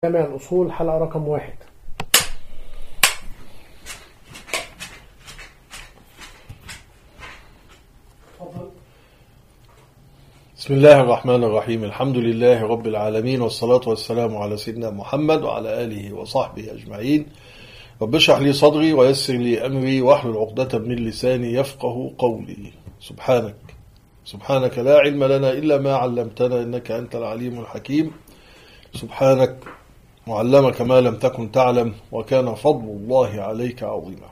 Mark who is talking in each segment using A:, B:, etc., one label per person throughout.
A: جامع الأصول حلقة رقم 1.
B: بسم الله الرحمن الرحيم. الحمد لله رب العالمين، والصلاة والسلام على سيدنا محمد وعلى آله وصحبه أجمعين. رب اشرح لي صدري ويسر لي أمري واحلل عقدة من لساني يفقه قولي. سبحانك لا علم لنا إلا ما علمتنا إنك أنت العليم الحكيم. سبحانك وعلمك ما لم تكن تعلم، وكان فضل الله عليك عظيما.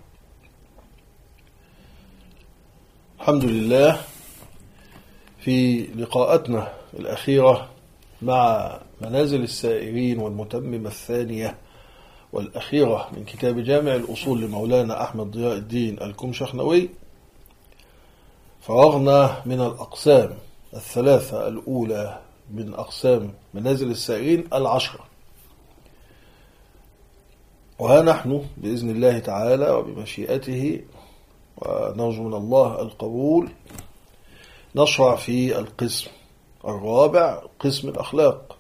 B: الحمد لله، في لقاءاتنا الأخيرة مع منازل السائرين والمتممة الثانية والأخيرة من كتاب جامع الأصول لمولانا أحمد ضياء الدين الكمشخنوي، فرغنا من الأقسام الثلاثة الأولى من أقسام منازل السائرين 10، وها نحن بإذن الله تعالى وبمشيئته ونرجو من الله القبول نشرع في القسم الرابع، قسم الأخلاق،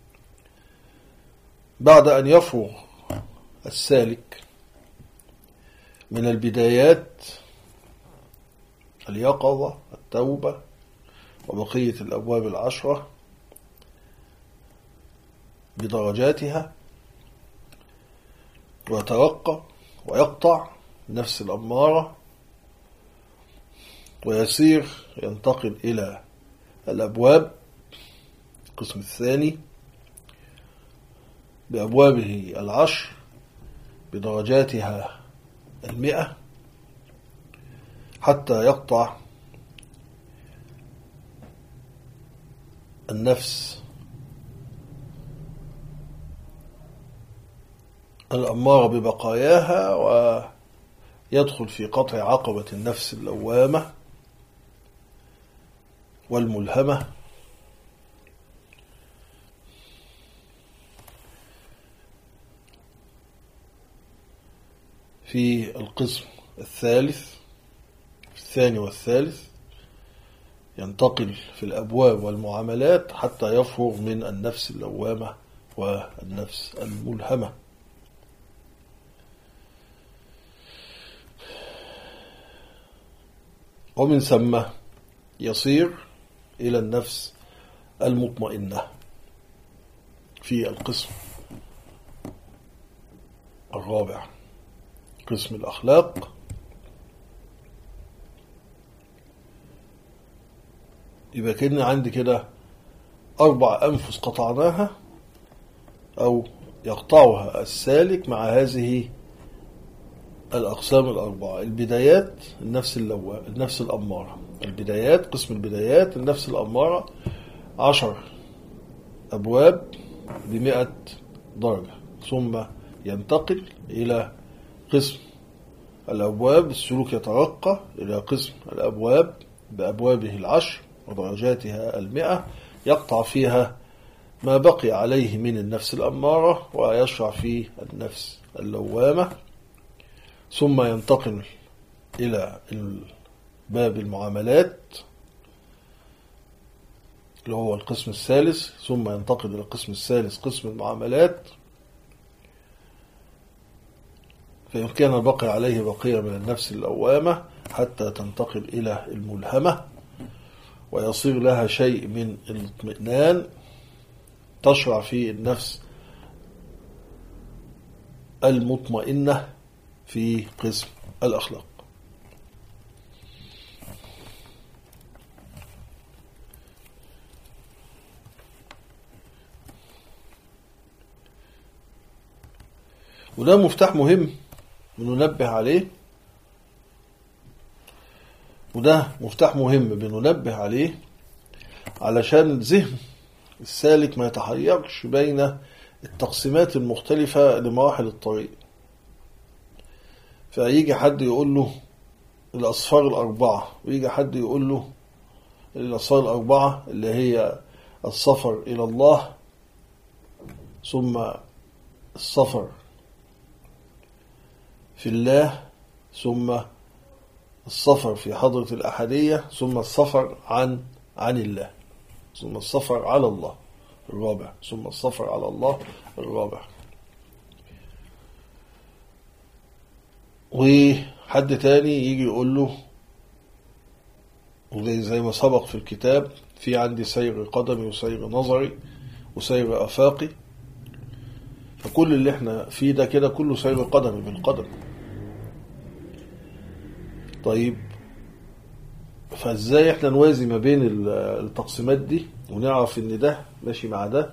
B: بعد أن يفرغ السالك من البدايات اليقظة، التوبة، وبقية الأبواب 10 بدرجاتها، ويترقى ويقطع النفس الأمارة، ويسير ينتقل إلى الأبواب، القسم الثاني بأبوابه 10 بدرجاتها 100، حتى يقطع النفس الأمارة ببقاياها، ويدخل في قطع عقبة النفس اللوامة والملهمة، في القسم الثاني والثالث ينتقل في الأبواب والمعاملات حتى يفرغ من النفس اللوامة والنفس الملهمة. ومن ثم يصير إلى النفس المطمئنة في القسم الرابع، قسم الأخلاق. يبقى كأن عندي كده 4 أنفس قطعناها أو يقطعها السالك مع هذه الأقسام 4. البدايات النفس الأمارة، البدايات، قسم البدايات النفس الأمارة 10 أبواب ب100 درجة، ثم ينتقل إلى قسم الأبواب، السلوك يترقى إلى قسم الأبواب بأبوابه 10 ودرجاتها 100، يقطع فيها ما بقي عليه من النفس الأمارة ويشرع في النفس اللوامة، ثم ينتقل إلى باب المعاملات اللي هو القسم الثالث، ثم ينتقل إلى القسم الثالث قسم المعاملات، فإن كان البقي عليه بقية من النفس اللوامة حتى تنتقل إلى الملهمة ويصير لها شيء من الاطمئنان، تشرع في النفس المطمئنة في قسم الأخلاق. وده مفتاح مهم بننبه عليه، علشان ذهن السالك ما يتحيرش بين التقسيمات المختلفة لمراحل الطريق. فيجي حد يقول له الأصفار 4، ويجي حد يقول له الأصفار 4 اللي هي السفر إلى الله، ثم السفر في الله، ثم السفر في حضرة الأحدية، ثم السفر عن الله، ثم السفر على الله. الرابع، ثم السفر على الله الرابع. وحد تاني يجي يقول له، وزي ما سبق في الكتاب، في عندي سير قدمي وسير نظري وسير أفاقي، فكل اللي احنا فيه ده كده كله سير قدمي بالقدم. طيب فازاي احنا نوازي ما بين التقسيمات دي ونعرف ان ده ماشي مع ده،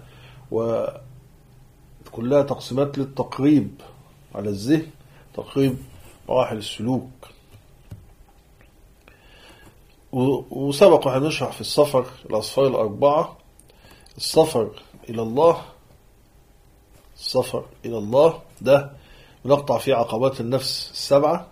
B: وكلها تقسيمات للتقريب على الذهن، تقريب مراحل السلوك. وسبق وهنشرح في السفر الأسفار الأربعة، السفر إلى الله، السفر إلى الله ده بنقطع فيه عقبات النفس السبعة،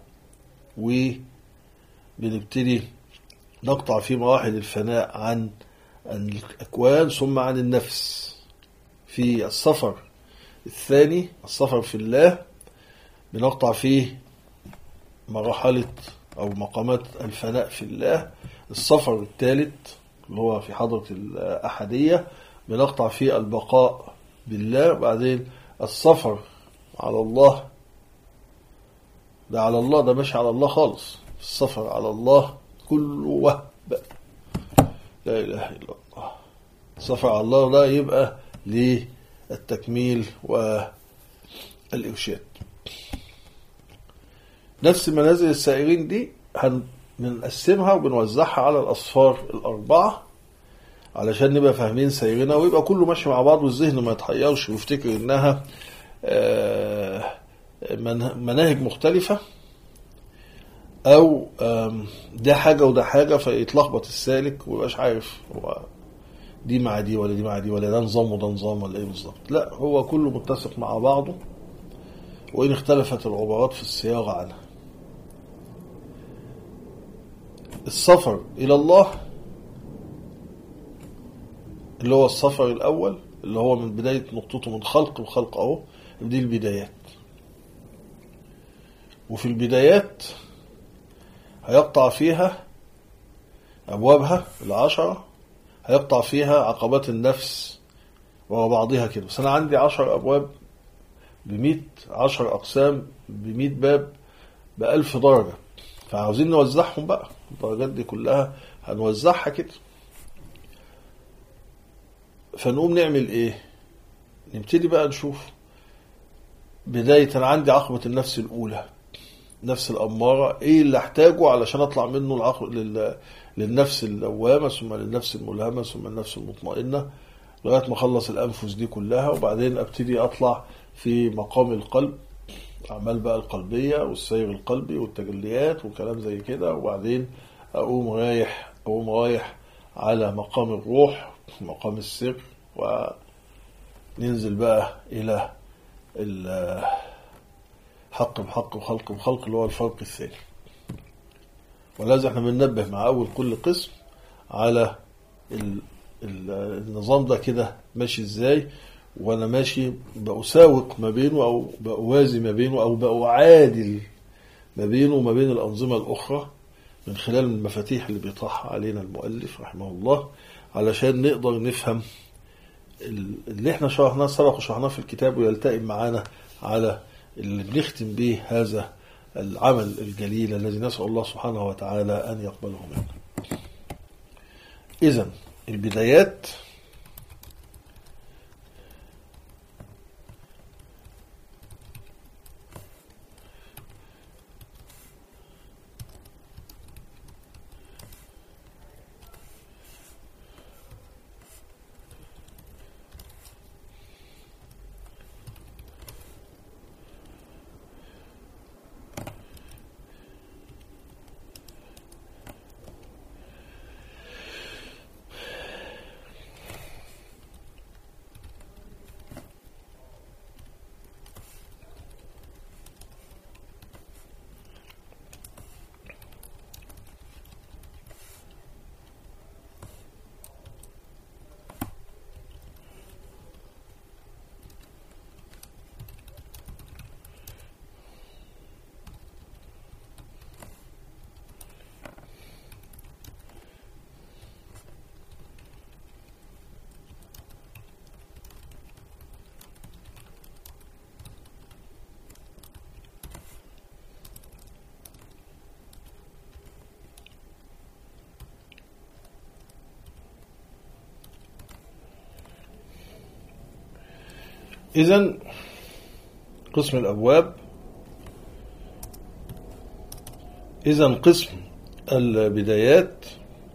B: وبنبتدي نقطع فيه مراحل الفناء عن الأكوان ثم عن النفس. في السفر الثاني، السفر في الله، بنقطع فيه مرحلة أو مقامات الفناء في الله. السفر الثالث اللي هو في حضرة الأحدية، بنقطع فيه البقاء بالله. بعدين السفر على الله، ده على الله، ده ماشي على الله خالص. السفر على الله كله وهب، لا إله إلا الله. السفر على الله ده يبقى للتكميل والإرشاد. نفس منازل السائرين دي بنقسمها وبنوزعها على الأسفار الأربعة علشان نبقى فاهمين سيرنا، ويبقى كله ماشي مع بعض، والذهن ما يتحيرش ويفتكر إنها مناهج مختلفة أو ده حاجة وده حاجة، فيتلخبط السالك ويبقاش عارف هو دي مع دي ولا دي مع دي، ولا ده نظام وده نظام ولا إيه بالظبط. لا، هو كله متسق مع بعضه، وإن اختلفت العبارات في الصياغة عنها. السفر إلى الله اللي هو السفر الأول، اللي هو من بداية نقطته من خلق الخلق أهو، دي البدايات. وفي البدايات هيقطع فيها أبوابها العشرة، هيقطع فيها عقبات النفس وبعضها كده. بس أنا عندي 10 أبواب ب100، 10 أقسام ب100 باب ب1000 درجة، فعاوزين نوزعهم بقى. الدرجات دي كلها هنوزعها كده. فنقوم نعمل ايه؟ نبتدي بقى نشوف بداية. أنا عندي عقبة النفس الأولى، نفس الأمارة، ايه اللي احتاجه علشان اطلع منه للنفس اللوامة، ثم للنفس الملهمة، ثم النفس المطمئنة، لغاية ما اخلص الأنفس دي كلها. وبعدين ابتدي اطلع في مقام القلب، أعمال بقى القلبية والسير القلبي والتجليات وكلام زي كده. وبعدين أقوم رايح على مقام الروح، مقام السر، وننزل بقى إلى حق بحق وخلق بخلق، اللي هو الفرق الثاني. ولازم احنا بننبه مع أول كل قسم على النظام ده كده ماشي ازاي، وانا ماشي بأساوق ما بينه او بأوازي ما بينه او بأعادل ما بينه وما بين الأنظمة الأخرى، من خلال المفاتيح اللي بيطرحها علينا المؤلف رحمه الله، علشان نقدر نفهم اللي احنا شرحناه سبق وشرحناه في الكتاب، ويلتئم معانا على اللي بنختم به هذا العمل الجليل الذي نسأل الله سبحانه وتعالى أن يقبله منا. إذن البدايات إذن قسم الأبواب، إذن قسم البدايات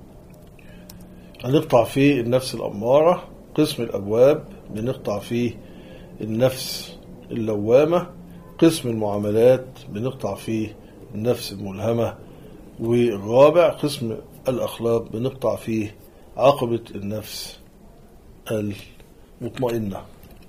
B: هنقطع فيه النفس الأمارة، قسم الأبواب بنقطع فيه النفس اللوامة، قسم المعاملات بنقطع فيه النفس الملهمة، والرابع قسم الأخلاق بنقطع فيه عقبة النفس المطمئنة.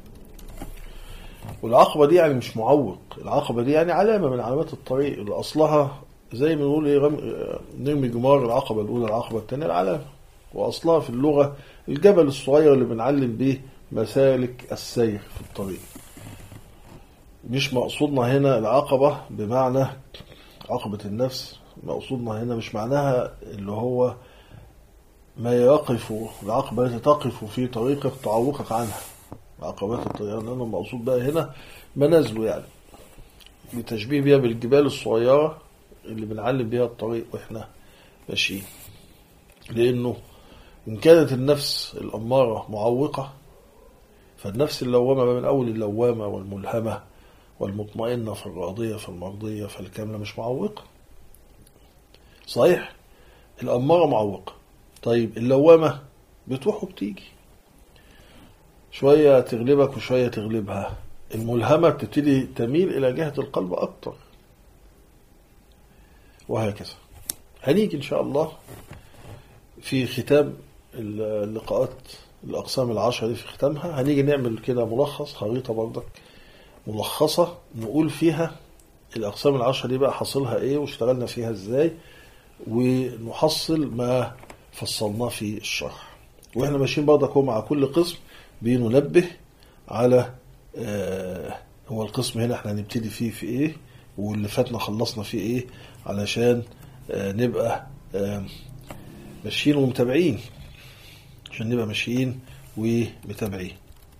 B: والعقبة دي يعني مش معوق، العقبة دي يعني علامة من علامات الطريق اللي أصلها زي ما نقول إيه، نرمي جمار العقبة الأولى العقبة الثانية العلامة، وأصلها في اللغة الجبل الصغير اللي بنعلم به مسالك السير في الطريق. مش مقصودنا هنا العقبة بمعنى عقبة النفس، مقصودنا هنا مش معناها اللي هو ما يقف العقبة التي تقف في طريقك تعوقك عنها، عقبات الطريق، لأنه المقصود بقى هنا منازله، يعني بتشبيه بيها بالجبال الصغيرة اللي بنعلم بيها الطريق وإحنا ماشيين. لأنه إن كانت النفس الأمارة معوقة، فالنفس اللوامة من أول اللوامة والملهمة والمطمئنة في الراضية في المرضية فالكاملة مش معوقة. صحيح الأمارة معوقة، طيب اللوامة بتروح وبتيجي، شوية تغلبك وشوية تغلبها. الملهمة بتبتدي تميل إلى جهة القلب أكتر، وهكذا. هنيجي إن شاء الله في ختام اللقاءات الأقسام العشرة دي، في ختامها هنيجي نعمل كده ملخص، خريطة برضك ملخصة نقول فيها الأقسام العشرة دي بقى حصلها إيه واشتغلنا فيها إزاي، ونحصل ما فصلناه في الشرح. وإحنا ماشيين برضك مع كل قسم بننبه على هو القسم هنا احنا هنبتدي فيه في إيه، واللي فاتنا خلصنا فيه إيه، علشان نبقى ماشيين ومتابعين، عشان نبقى ماشيين ومتابعين.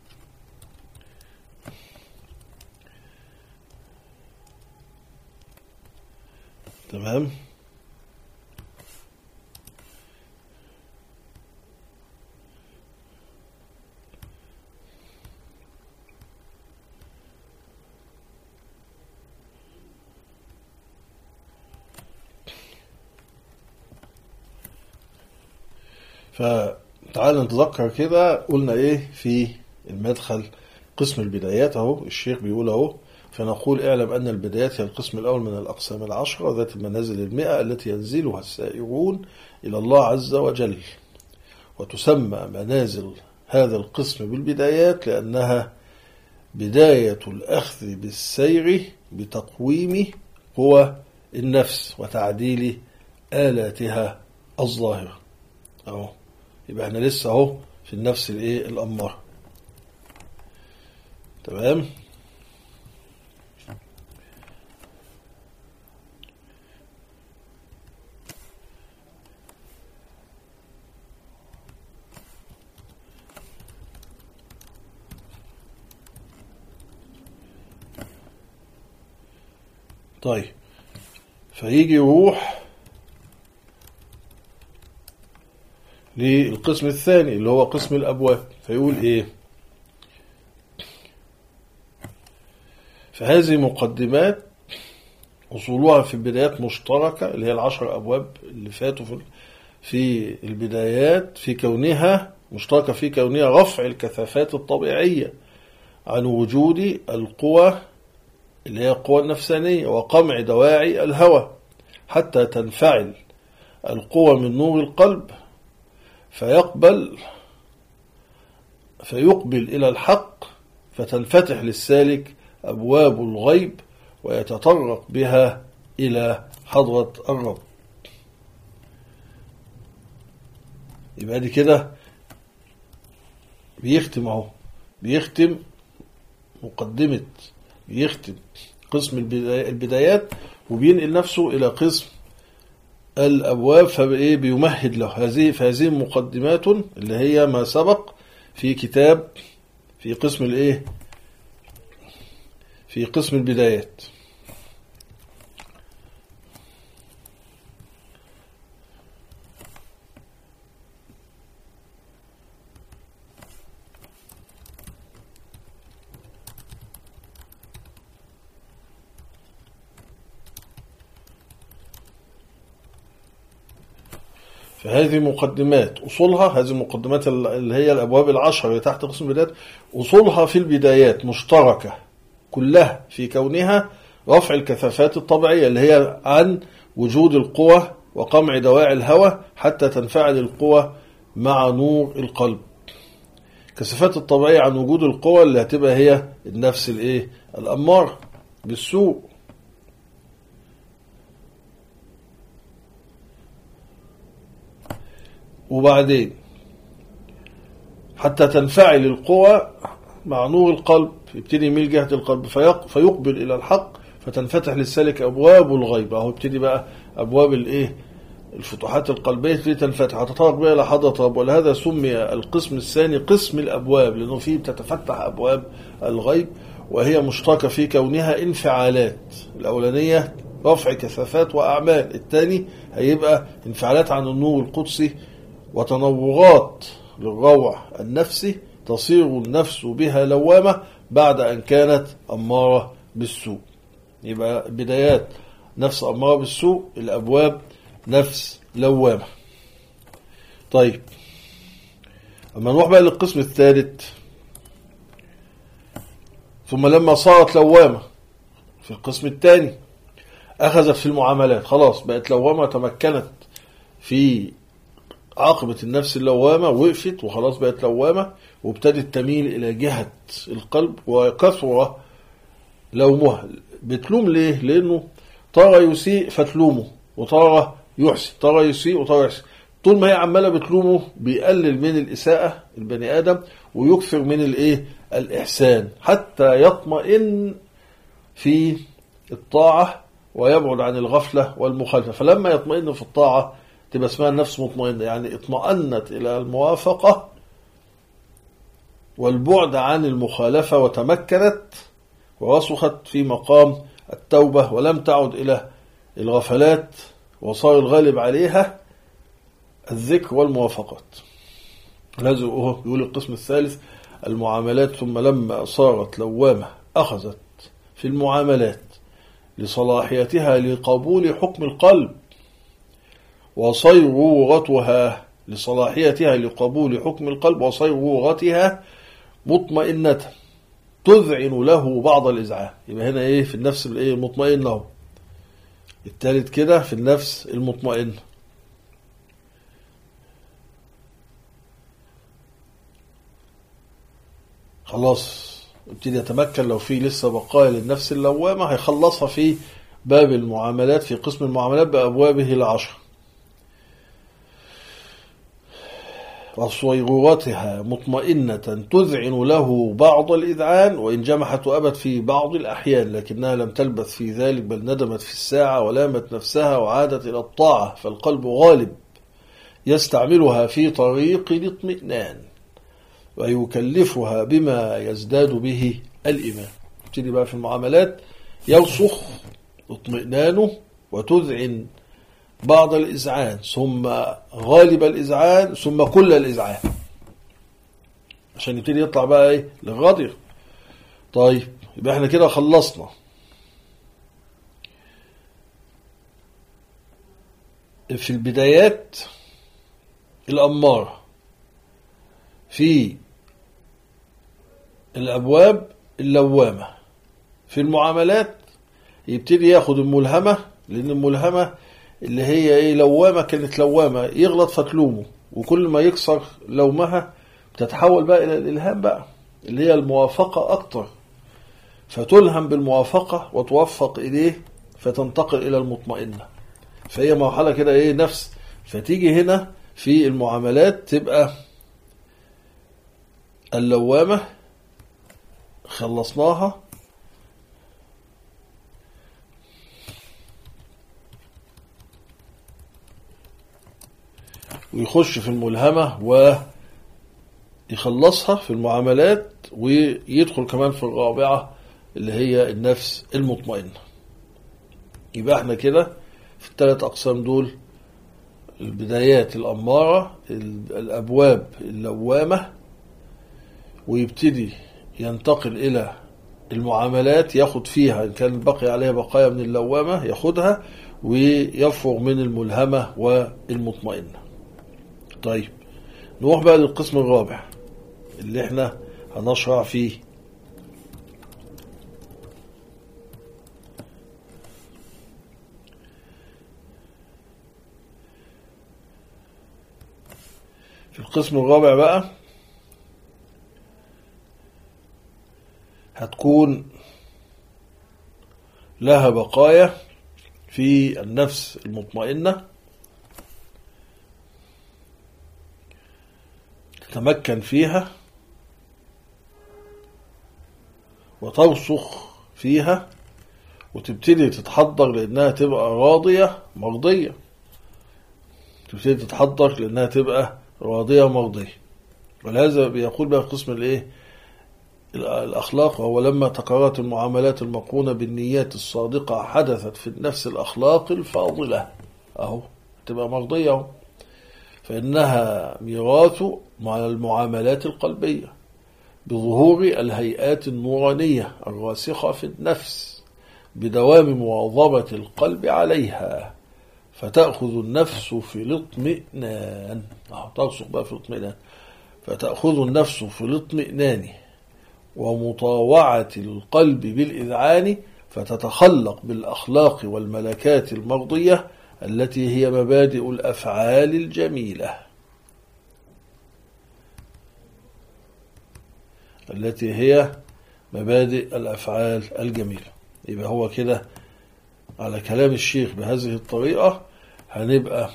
B: تمام. فتعال نتذكر كده قلنا ايه في المدخل. قسم البدايات اهو الشيخ بيقول اهو، فنقول اعلم ان البدايات هي القسم الاول من الاقسام العشرة ذات المنازل 100 التي ينزلها السائرون الى الله عز وجل، وتسمى منازل هذا القسم بالبدايات لانها بداية الاخذ بالسير بتقويم قوى النفس وتعديل آلاتها الظاهرة. اهو يبقى احنا لسه اهو في النفس الايه الاماره. تمام. طيب فيجي يروح للقسم الثاني اللي هو قسم الأبواب، فيقول إيه؟ فهذه مقدمات أصولها في البدايات مشتركة، اللي هي 10 أبواب اللي فاتوا في البدايات، في كونها مشتركة في كونها رفع الكثافات الطبيعية عن وجود القوى اللي هي القوى النفسانية وقمع دواعي الهوى حتى تنفعل القوى من نور القلب فيقبل إلى الحق، فتنفتح للسالك أبواب الغيب ويتطرق بها إلى حضرة الرب. يبقى دي كده بيختم اهو، بيختم مقدمة، بيختم قسم البدايات وبينقل نفسه إلى قسم الأبواب، فبإيه بيمهد له فهذه مقدمات اللي هي ما سبق في كتاب في قسم الإيه في قسم البدايات. فهذه مقدمات أصولها، هذه المقدمات اللي هي الأبواب العشر اللي تحت قسم البدايات، أصولها في البدايات مشتركة كلها في كونها رفع الكثافات الطبيعية اللي هي عن وجود القوى وقمع دواعي الهوى حتى تنفعل القوى مع نور القلب. كثافات الطبيعية عن وجود القوى اللي هتبقى هي النفس الأمارة بالسوء. وبعدين حتى تنفعل القوى مع نور القلب، يبتدي يميل جهة القلب فيقبل إلى الحق، فتنفتح للسالك أبواب الغيب. أهو يبتدي بقى أبواب الفتوحات القلبية تبتدي تنفتح، هتطرق بها إلى حضرة رب. ولهذا سمي القسم الثاني قسم الأبواب، لأنه فيه بتتفتح أبواب الغيب وهي مشتركة في كونها انفعالات. الأولانية رفع كثافات وأعمال، الثاني هيبقى انفعالات عن النور القدسي وتنورات للروع النفسي تصير النفس بها لوامة بعد أن كانت أمارة بالسوء. يبقى بدايات نفس أمارة بالسوء، الأبواب نفس لوامة. طيب أما نروح بقى للقسم الثالث، ثم لما صارت لوامة في القسم الثاني أخذت في المعاملات، خلاص بقت لوامة، تمكنت في عاقبة النفس اللوامة، وقفت وخلاص بقت لوامة، وابتدت تميل إلى جهة القلب وكثرة لومها. بتلوم ليه؟ لأنه ترى يسيء فتلومه، وترى يحسن، ترى يسيء وترى يحسن. طول ما هي عمالة بتلومه بيقلل من الإساءة البني آدم ويكثر من الإحسان حتى يطمئن في الطاعة ويبعد عن الغفلة والمخالفة. فلما يطمئن في الطاعة تبقى اسمها النفس مطمئنة، يعني اطمأنت إلى الموافقة والبعد عن المخالفة، وتمكنت ورسخت في مقام التوبة ولم تعد إلى الغفلات، وصار الغالب عليها الذكر والموافقات. لازم يقول القسم الثالث المعاملات. ثم لما صارت لوامة أخذت في المعاملات لصلاحيتها لقبول حكم القلب وصيرورتها، لصلاحيتها لقبول حكم القلب وصيرورتها مطمئنة تذعن له بعض الإذعان. يبقى هنا في النفس المطمئنة، الثالث كده في النفس المطمئنة. خلاص ابتدي يتمكن، لو في لسه بقايا للنفس اللوامة هيخلصها في باب المعاملات، في قسم المعاملات بأبوابه العشر. وصيرورتها مطمئنة تذعن له بعض الإذعان، وإن جمحت وأبت في بعض الأحيان، لكنها لم تلبث في ذلك، بل ندمت في الساعة ولامت نفسها وعادت إلى الطاعة. فالقلب غالب يستعملها في طريق الاطمئنان ويكلفها بما يزداد به الإيمان. تبتدي بقى في المعاملات يرسخ اطمئنانه وتذعن بعض الإذعان، ثم غالب الإذعان، ثم كل الإذعان، عشان يبتدي يطلع بقى للغدر. طيب يبقى احنا كده خلصنا في البدايات الأمارة، في الأبواب اللوامة، في المعاملات يبتدي ياخد الملهمة، لأن الملهمة اللي هي لوامة كانت لوامة يغلط فتلومه، وكل ما يكسر لومها بتتحول بقى إلى الإلهام بقى اللي هي الموافقة أكتر، فتلهم بالموافقة وتوفق إليه فتنتقل إلى المطمئنة. فهي مرحلة كده نفس. فتيجي هنا في المعاملات تبقى اللوامة خلصناها، ويخش في الملهمة ويخلصها في المعاملات، ويدخل كمان في الرابعة اللي هي النفس المطمئنة. يبقى احنا كده في الثلاث أقسام دول: البدايات الأمارة، الأبواب اللوامة، ويبتدي ينتقل إلى المعاملات ياخد فيها إن كان بقي عليها بقايا من اللوامة ياخدها، ويفرغ من الملهمة والمطمئنة. طيب نروح بقى للقسم الرابع اللي احنا هنشرع فيه. في القسم الرابع بقى هتكون لها بقايا في النفس المطمئنة تتمكن فيها وترسخ فيها وتبتدي تتحضر لأنها تبقى راضية مرضية، تبتدي تتحضر لأنها تبقى راضية مرضية. ولهذا بيقول بقى قسم الأخلاق، وهو لما تكررت المعاملات المقرونة بالنيات الصادقة حدثت في النفس الأخلاق الفاضلة، أهو تبقى مرضية أهو، فإنها ميراث مع المعاملات القلبية بظهور الهيئات النورانية الراسخة في النفس بدوام مواظبة القلب عليها، فتأخذ النفس في الاطمئنان. ترسخ بقى في الاطمئنان، فتأخذ النفس في الاطمئنان ومطاوعة القلب بالإذعان، فتتخلق بالأخلاق والملكات المرضية التي هي مبادئ الأفعال الجميلة، التي هي مبادئ الأفعال الجميلة. يبقى هو كده على كلام الشيخ بهذه الطريقة هنبقى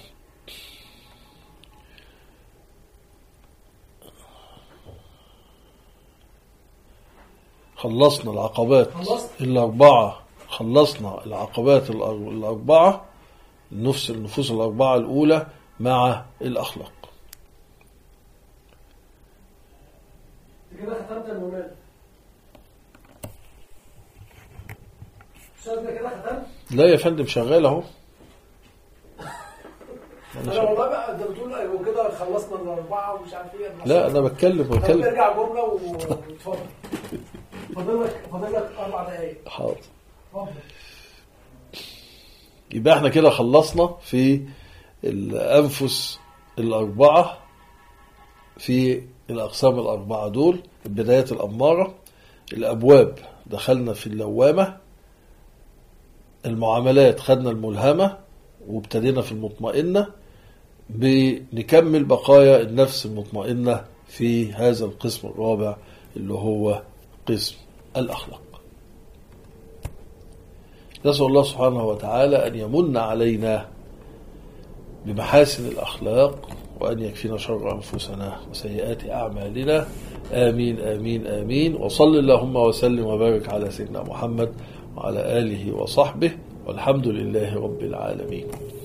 B: خلصنا العقبات الأربعة، خلصنا العقبات الأربعة، النفوس الأربعة الأولى مع الأخلاق.
A: كده ختمت المولانا؟ الشهر ده كده ختمت؟
B: لا يا فندم شغال اهو.
A: انا والله بقى انت بتقول ايوه كده خلصنا الاربعه ومش عارف ايه.
B: لا انا بتكلم
A: ارجع جمله واتفضل. فاضل لك 4 دقايق.
B: حاضر. يبقى احنا كده خلصنا في الأنفس الأربعة، في الأقسام الأربعة دول، البدايات الأمارة، الأبواب دخلنا في اللوامة، المعاملات خدنا الملهمة وابتدينا في المطمئنة، بنكمل بقايا النفس المطمئنة في هذا القسم الرابع اللي هو قسم الأخلاق. نسأل الله سبحانه وتعالى أن يمن علينا بمحاسن الأخلاق وأن يكفينا شر أنفسنا وسيئات أعمالنا. آمين آمين آمين. وصل اللهم وسلم وبارك على سيدنا محمد وعلى آله وصحبه، والحمد لله رب العالمين.